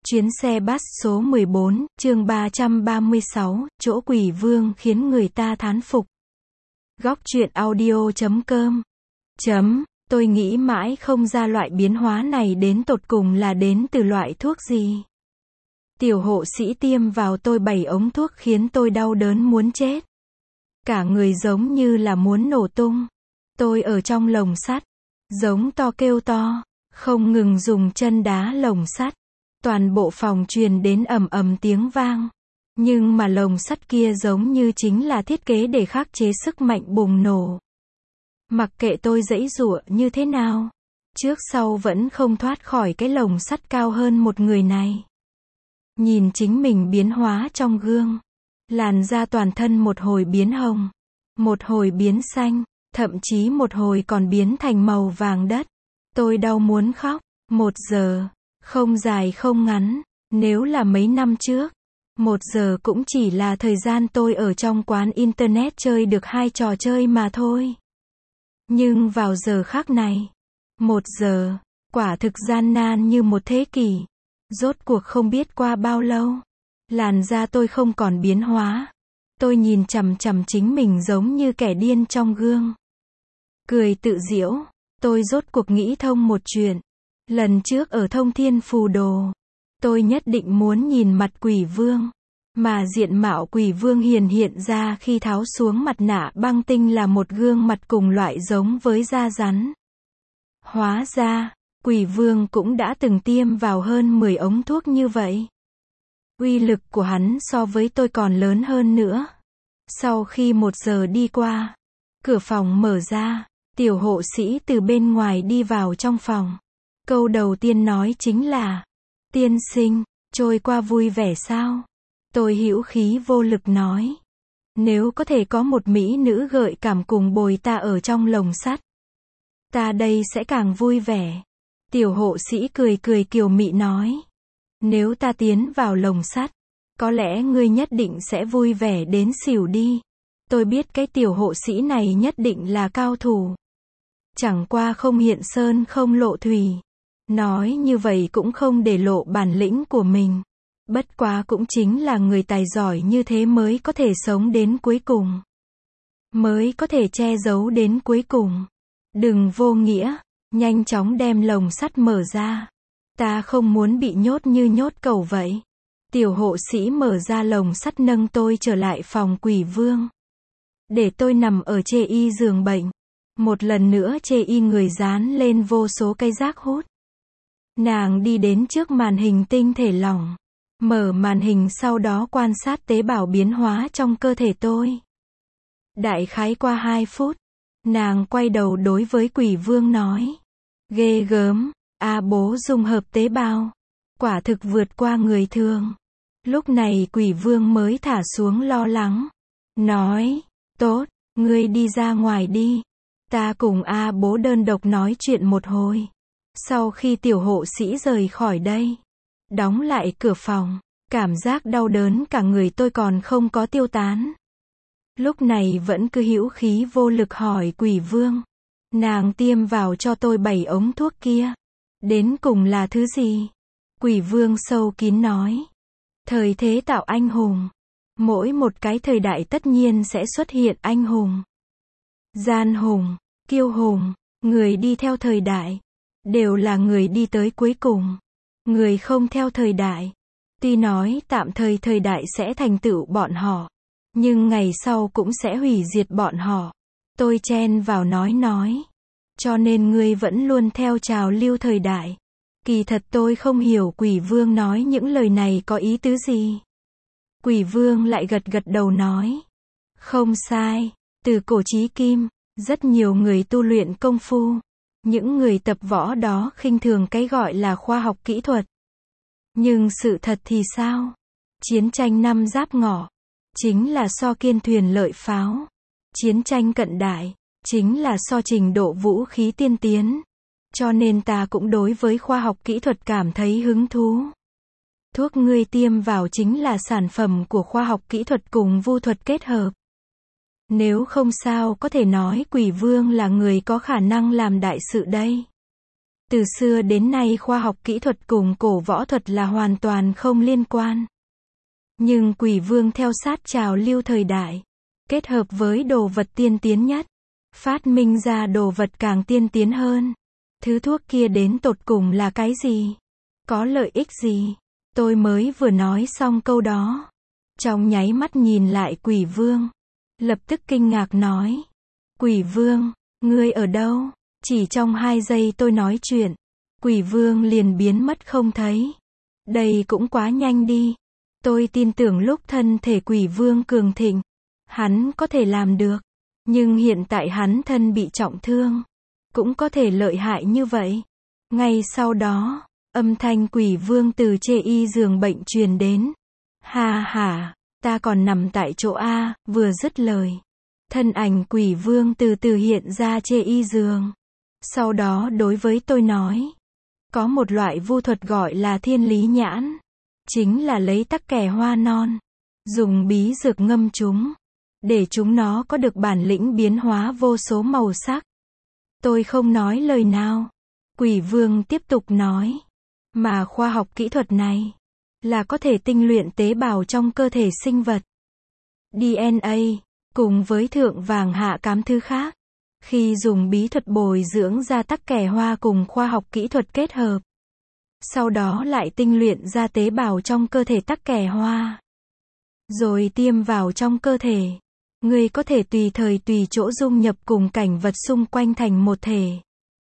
Chuyến xe bus số 14, chương 336, chỗ quỷ vương khiến người ta thán phục. Góc truyện audio.com. Tôi nghĩ mãi không ra loại biến hóa này đến tột cùng là đến từ loại thuốc gì. Tiểu hộ sĩ tiêm vào tôi 7 ống thuốc khiến tôi đau đớn muốn chết. Cả người giống như là muốn nổ tung. Tôi ở trong lồng sắt, giống to kêu to, không ngừng dùng chân đá lồng sắt. Toàn bộ phòng truyền đến ầm ầm tiếng vang. Nhưng mà lồng sắt kia giống như chính là thiết kế để khắc chế sức mạnh bùng nổ. Mặc kệ tôi giãy giụa như thế nào, trước sau vẫn không thoát khỏi cái lồng sắt cao hơn một người này. Nhìn chính mình biến hóa trong gương. Làn da toàn thân một hồi biến hồng, một hồi biến xanh, thậm chí một hồi còn biến thành màu vàng đất. Tôi đau muốn khóc. 1 giờ. Không dài không ngắn, nếu là mấy năm trước, 1 giờ cũng chỉ là thời gian tôi ở trong quán internet chơi được 2 trò chơi mà thôi. Nhưng vào giờ khắc này, 1 giờ, quả thực gian nan như một thế kỷ. Rốt cuộc không biết qua bao lâu, làn da tôi không còn biến hóa. Tôi nhìn chằm chằm chính mình giống như kẻ điên trong gương. Cười tự giễu, tôi rốt cuộc nghĩ thông một chuyện. Lần trước ở Thông Thiên Phù Đồ, tôi nhất định muốn nhìn mặt quỷ vương. Mà diện mạo quỷ vương hiện ra khi tháo xuống mặt nạ băng tinh là một gương mặt cùng loại giống với da rắn. Hóa ra, quỷ vương cũng đã từng tiêm vào hơn 10 ống thuốc như vậy. Uy lực của hắn so với tôi còn lớn hơn nữa. Sau khi 1 giờ đi qua, cửa phòng mở ra, tiểu hộ sĩ từ bên ngoài đi vào trong phòng. Câu đầu tiên nói chính là, tiên sinh, trôi qua vui vẻ sao? Tôi hữu khí vô lực nói, nếu có thể có một mỹ nữ gợi cảm cùng bồi ta ở trong lồng sắt, ta đây sẽ càng vui vẻ. Tiểu hộ sĩ cười cười kiều mị nói, nếu ta tiến vào lồng sắt, có lẽ ngươi nhất định sẽ vui vẻ đến xỉu đi. Tôi biết cái tiểu hộ sĩ này nhất định là cao thủ. Chẳng qua không hiện sơn không lộ thủy. Nói như vậy cũng không để lộ bản lĩnh của mình. Bất quá cũng chính là người tài giỏi như thế mới có thể sống đến cuối cùng. Mới có thể che giấu đến cuối cùng. Đừng vô nghĩa, nhanh chóng đem lồng sắt mở ra. Ta không muốn bị nhốt như nhốt cẩu vậy. Tiểu hộ sĩ mở ra lồng sắt nâng tôi trở lại phòng quỷ vương. Để tôi nằm ở chê y giường bệnh. Một lần nữa chê y người dán lên vô số cây rác hút. Nàng đi đến trước màn hình tinh thể lỏng, mở màn hình sau đó quan sát tế bào biến hóa trong cơ thể tôi. Đại khái qua 2 phút, nàng quay đầu đối với quỷ vương nói, ghê gớm, bố dung hợp tế bào, quả thực vượt qua người thường. Lúc này quỷ vương mới thả xuống lo lắng, nói, tốt, ngươi đi ra ngoài đi, ta cùng bố đơn độc nói chuyện một hồi. Sau khi tiểu hộ sĩ rời khỏi đây, đóng lại cửa phòng, cảm giác đau đớn cả người tôi còn không có tiêu tán. Lúc này vẫn cứ hữu khí vô lực hỏi quỷ vương, nàng tiêm vào cho tôi 7 ống thuốc kia, đến cùng là thứ gì? Quỷ vương sâu kín nói, thời thế tạo anh hùng, mỗi một cái thời đại tất nhiên sẽ xuất hiện anh hùng, gian hùng, kiêu hùng, người đi theo thời đại. Đều là người đi tới cuối cùng. Người không theo thời đại. Tuy nói tạm thời thời đại sẽ thành tựu bọn họ. Nhưng ngày sau cũng sẽ hủy diệt bọn họ. Tôi chen vào nói. Cho nên ngươi vẫn luôn theo trào lưu thời đại. Kỳ thật tôi không hiểu quỷ vương nói những lời này có ý tứ gì. Quỷ vương lại gật gật đầu nói. Không sai. Từ cổ chí kim, rất nhiều người tu luyện công phu. Những người tập võ đó khinh thường cái gọi là khoa học kỹ thuật. Nhưng sự thật thì sao? Chiến tranh năm Giáp Ngọ chính là so kiên thuyền lợi pháo. Chiến tranh cận đại chính là so trình độ vũ khí tiên tiến. Cho nên ta cũng đối với khoa học kỹ thuật cảm thấy hứng thú. Thuốc ngươi tiêm vào chính là sản phẩm của khoa học kỹ thuật cùng vu thuật kết hợp. Nếu không sao có thể nói quỷ vương là người có khả năng làm đại sự đây. Từ xưa đến nay khoa học kỹ thuật cùng cổ võ thuật là hoàn toàn không liên quan. Nhưng quỷ vương theo sát trào lưu thời đại, kết hợp với đồ vật tiên tiến nhất, phát minh ra đồ vật càng tiên tiến hơn. Thứ thuốc kia đến tột cùng là cái gì? Có lợi ích gì? Tôi mới vừa nói xong câu đó, trong nháy mắt nhìn lại quỷ vương, lập tức kinh ngạc nói: Quỷ vương, ngươi ở đâu? Chỉ trong 2 giây tôi nói chuyện, quỷ vương liền biến mất không thấy. Đây cũng quá nhanh đi. Tôi tin tưởng lúc thân thể quỷ vương cường thịnh, hắn có thể làm được. Nhưng hiện tại hắn thân bị trọng thương, cũng có thể lợi hại như vậy. Ngay sau đó, âm thanh quỷ vương từ chê y giường bệnh truyền đến. Ha ha, ta còn nằm tại chỗ A. Vừa dứt lời, thân ảnh quỷ vương từ từ hiện ra chê y giường. Sau đó đối với tôi nói, có một loại vu thuật gọi là thiên lý nhãn, chính là lấy tắc kè hoa non, dùng bí dược ngâm chúng, để chúng nó có được bản lĩnh biến hóa vô số màu sắc. Tôi không nói lời nào. Quỷ vương tiếp tục nói, mà khoa học kỹ thuật này là có thể tinh luyện tế bào trong cơ thể sinh vật, DNA, cùng với thượng vàng hạ cám thứ khác. Khi dùng bí thuật bồi dưỡng ra tắc kè hoa cùng khoa học kỹ thuật kết hợp, sau đó lại tinh luyện ra tế bào trong cơ thể tắc kè hoa, rồi tiêm vào trong cơ thể, người có thể tùy thời tùy chỗ dung nhập cùng cảnh vật xung quanh thành một thể.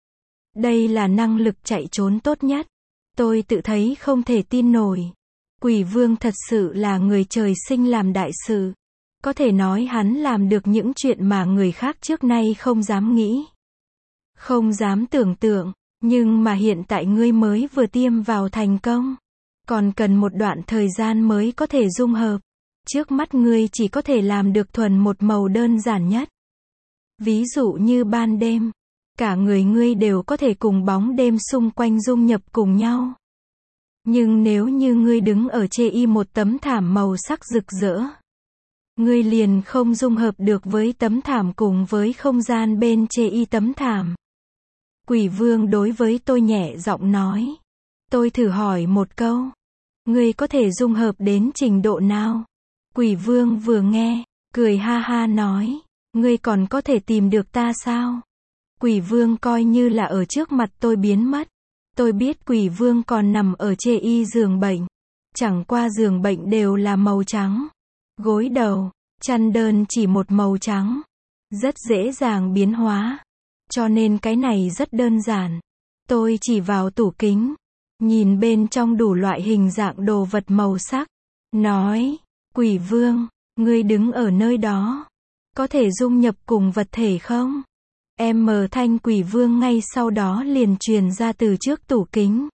Đây là năng lực chạy trốn tốt nhất. Tôi tự thấy không thể tin nổi. Quỷ vương thật sự là người trời sinh làm đại sự. Có thể nói hắn làm được những chuyện mà người khác trước nay không dám nghĩ, không dám tưởng tượng. Nhưng mà hiện tại ngươi mới vừa tiêm vào thành công, còn cần một đoạn thời gian mới có thể dung hợp. Trước mắt ngươi chỉ có thể làm được thuần một màu đơn giản nhất. Ví dụ như ban đêm, cả người ngươi đều có thể cùng bóng đêm xung quanh dung nhập cùng nhau. Nhưng nếu như ngươi đứng ở chê y một tấm thảm màu sắc rực rỡ, ngươi liền không dung hợp được với tấm thảm cùng với không gian bên chê y tấm thảm. Quỷ vương đối với tôi nhẹ giọng nói. Tôi thử hỏi một câu. Ngươi có thể dung hợp đến trình độ nào? Quỷ vương vừa nghe, cười ha ha nói. Ngươi còn có thể tìm được ta sao? Quỷ vương coi như là ở trước mặt tôi biến mất. Tôi biết quỷ vương còn nằm ở chê y giường bệnh. Chẳng qua giường bệnh đều là màu trắng. Gối đầu, chăn đơn chỉ một màu trắng. Rất dễ dàng biến hóa. Cho nên cái này rất đơn giản. Tôi chỉ vào tủ kính, nhìn bên trong đủ loại hình dạng đồ vật màu sắc, nói, quỷ vương, ngươi đứng ở nơi đó, có thể dung nhập cùng vật thể không? Thanh quỷ vương ngay sau đó liền truyền ra từ trước tủ kính.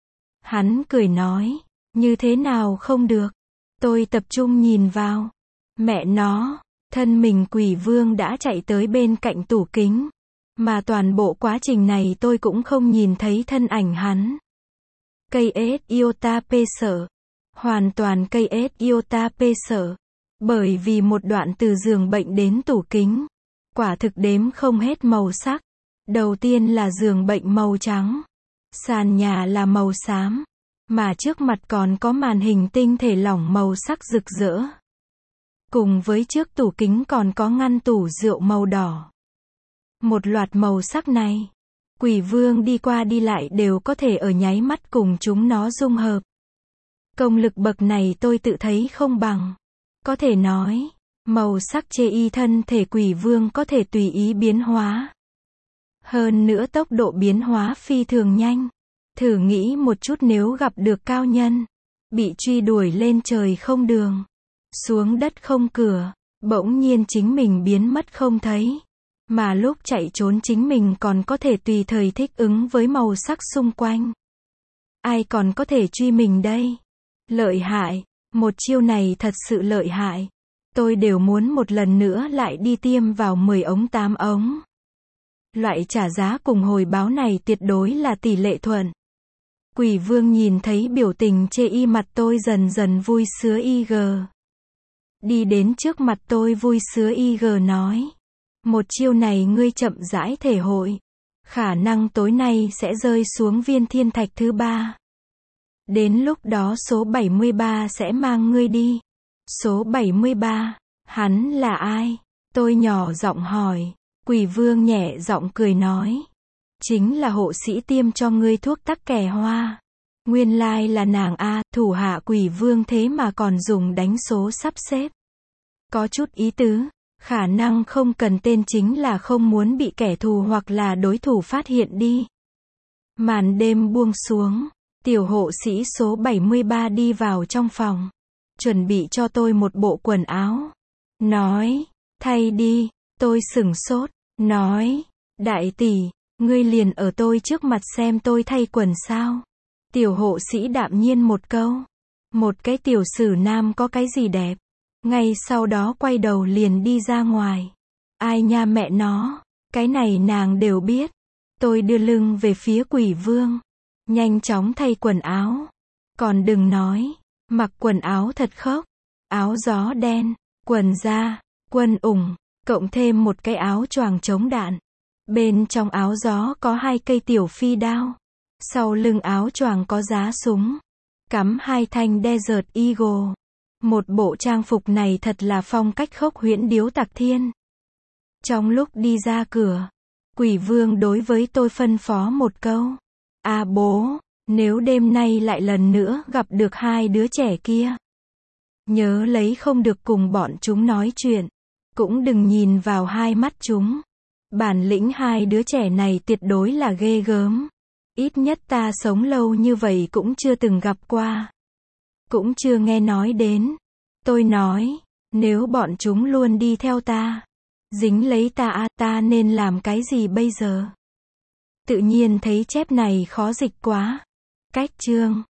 Hắn cười nói, như thế nào không được? Tôi tập trung nhìn vào. Mẹ nó, thân mình quỷ vương đã chạy tới bên cạnh tủ kính. Mà toàn bộ quá trình này tôi cũng không nhìn thấy thân ảnh hắn. KS Iota P sợ. Hoàn toàn KS Iota P sợ. Bởi vì một đoạn từ giường bệnh đến tủ kính, quả thực đếm không hết màu sắc. Đầu tiên là giường bệnh màu trắng, sàn nhà là màu xám, mà trước mặt còn có màn hình tinh thể lỏng màu sắc rực rỡ. Cùng với trước tủ kính còn có ngăn tủ rượu màu đỏ. Một loạt màu sắc này, quỷ vương đi qua đi lại đều có thể ở nháy mắt cùng chúng nó dung hợp. Công lực bậc này tôi tự thấy không bằng. Có thể nói, màu sắc chê y thân thể quỷ vương có thể tùy ý biến hóa. Hơn nữa tốc độ biến hóa phi thường nhanh. Thử nghĩ một chút nếu gặp được cao nhân, bị truy đuổi lên trời không đường, xuống đất không cửa, bỗng nhiên chính mình biến mất không thấy. Mà lúc chạy trốn chính mình còn có thể tùy thời thích ứng với màu sắc xung quanh. Ai còn có thể truy mình đây? Lợi hại, một chiêu này thật sự lợi hại. Tôi đều muốn một lần nữa lại đi tiêm vào 10 ống 8 ống. Loại trả giá cùng hồi báo này tuyệt đối là tỷ lệ thuận. Quỷ vương nhìn thấy biểu tình chê y mặt tôi dần dần vui sướng IG. Đi đến trước mặt tôi vui sướng IG nói. Một chiêu này ngươi chậm rãi thể hội. Khả năng tối nay sẽ rơi xuống viên thiên thạch thứ 3. Đến lúc đó số 73 sẽ mang ngươi đi. Số 73, hắn là ai? Tôi nhỏ giọng hỏi. Quỷ vương nhẹ giọng cười nói. Chính là hộ sĩ tiêm cho ngươi thuốc tắc kè hoa. Nguyên lai là nàng a, thủ hạ quỷ vương thế mà còn dùng đánh số sắp xếp. Có chút ý tứ, khả năng không cần tên chính là không muốn bị kẻ thù hoặc là đối thủ phát hiện đi. Màn đêm buông xuống, tiểu hộ sĩ số 73 đi vào trong phòng. Chuẩn bị cho tôi một bộ quần áo. Nói, thay đi, tôi sửng sốt, nói, đại tỷ, ngươi liền ở tôi trước mặt xem tôi thay quần sao. Tiểu hộ sĩ đạm nhiên một câu. Một cái tiểu sử nam có cái gì đẹp. Ngay sau đó quay đầu liền đi ra ngoài. Ai nha mẹ nó, cái này nàng đều biết. Tôi đưa lưng về phía quỷ vương. Nhanh chóng thay quần áo. Còn đừng nói, mặc quần áo thật khốc. Áo gió đen, quần da, quân ủng, cộng thêm một cái áo choàng chống đạn. Bên trong áo gió có 2 cây tiểu phi đao. Sau lưng áo choàng có giá súng. Cắm 2 thanh Desert Eagle. Một bộ trang phục này thật là phong cách khốc huyễn điếu tạc thiên. Trong lúc đi ra cửa, quỷ vương đối với tôi phân phó một câu. À bố, nếu đêm nay lại lần nữa gặp được 2 đứa trẻ kia, nhớ lấy không được cùng bọn chúng nói chuyện. Cũng đừng nhìn vào hai mắt chúng. Bản lĩnh 2 đứa trẻ này tuyệt đối là ghê gớm. Ít nhất ta sống lâu như vậy cũng chưa từng gặp qua. Cũng chưa nghe nói đến. Tôi nói, nếu bọn chúng luôn đi theo ta, dính lấy ta nên làm cái gì bây giờ? Tự nhiên thấy chép này khó dịch quá. Cách chương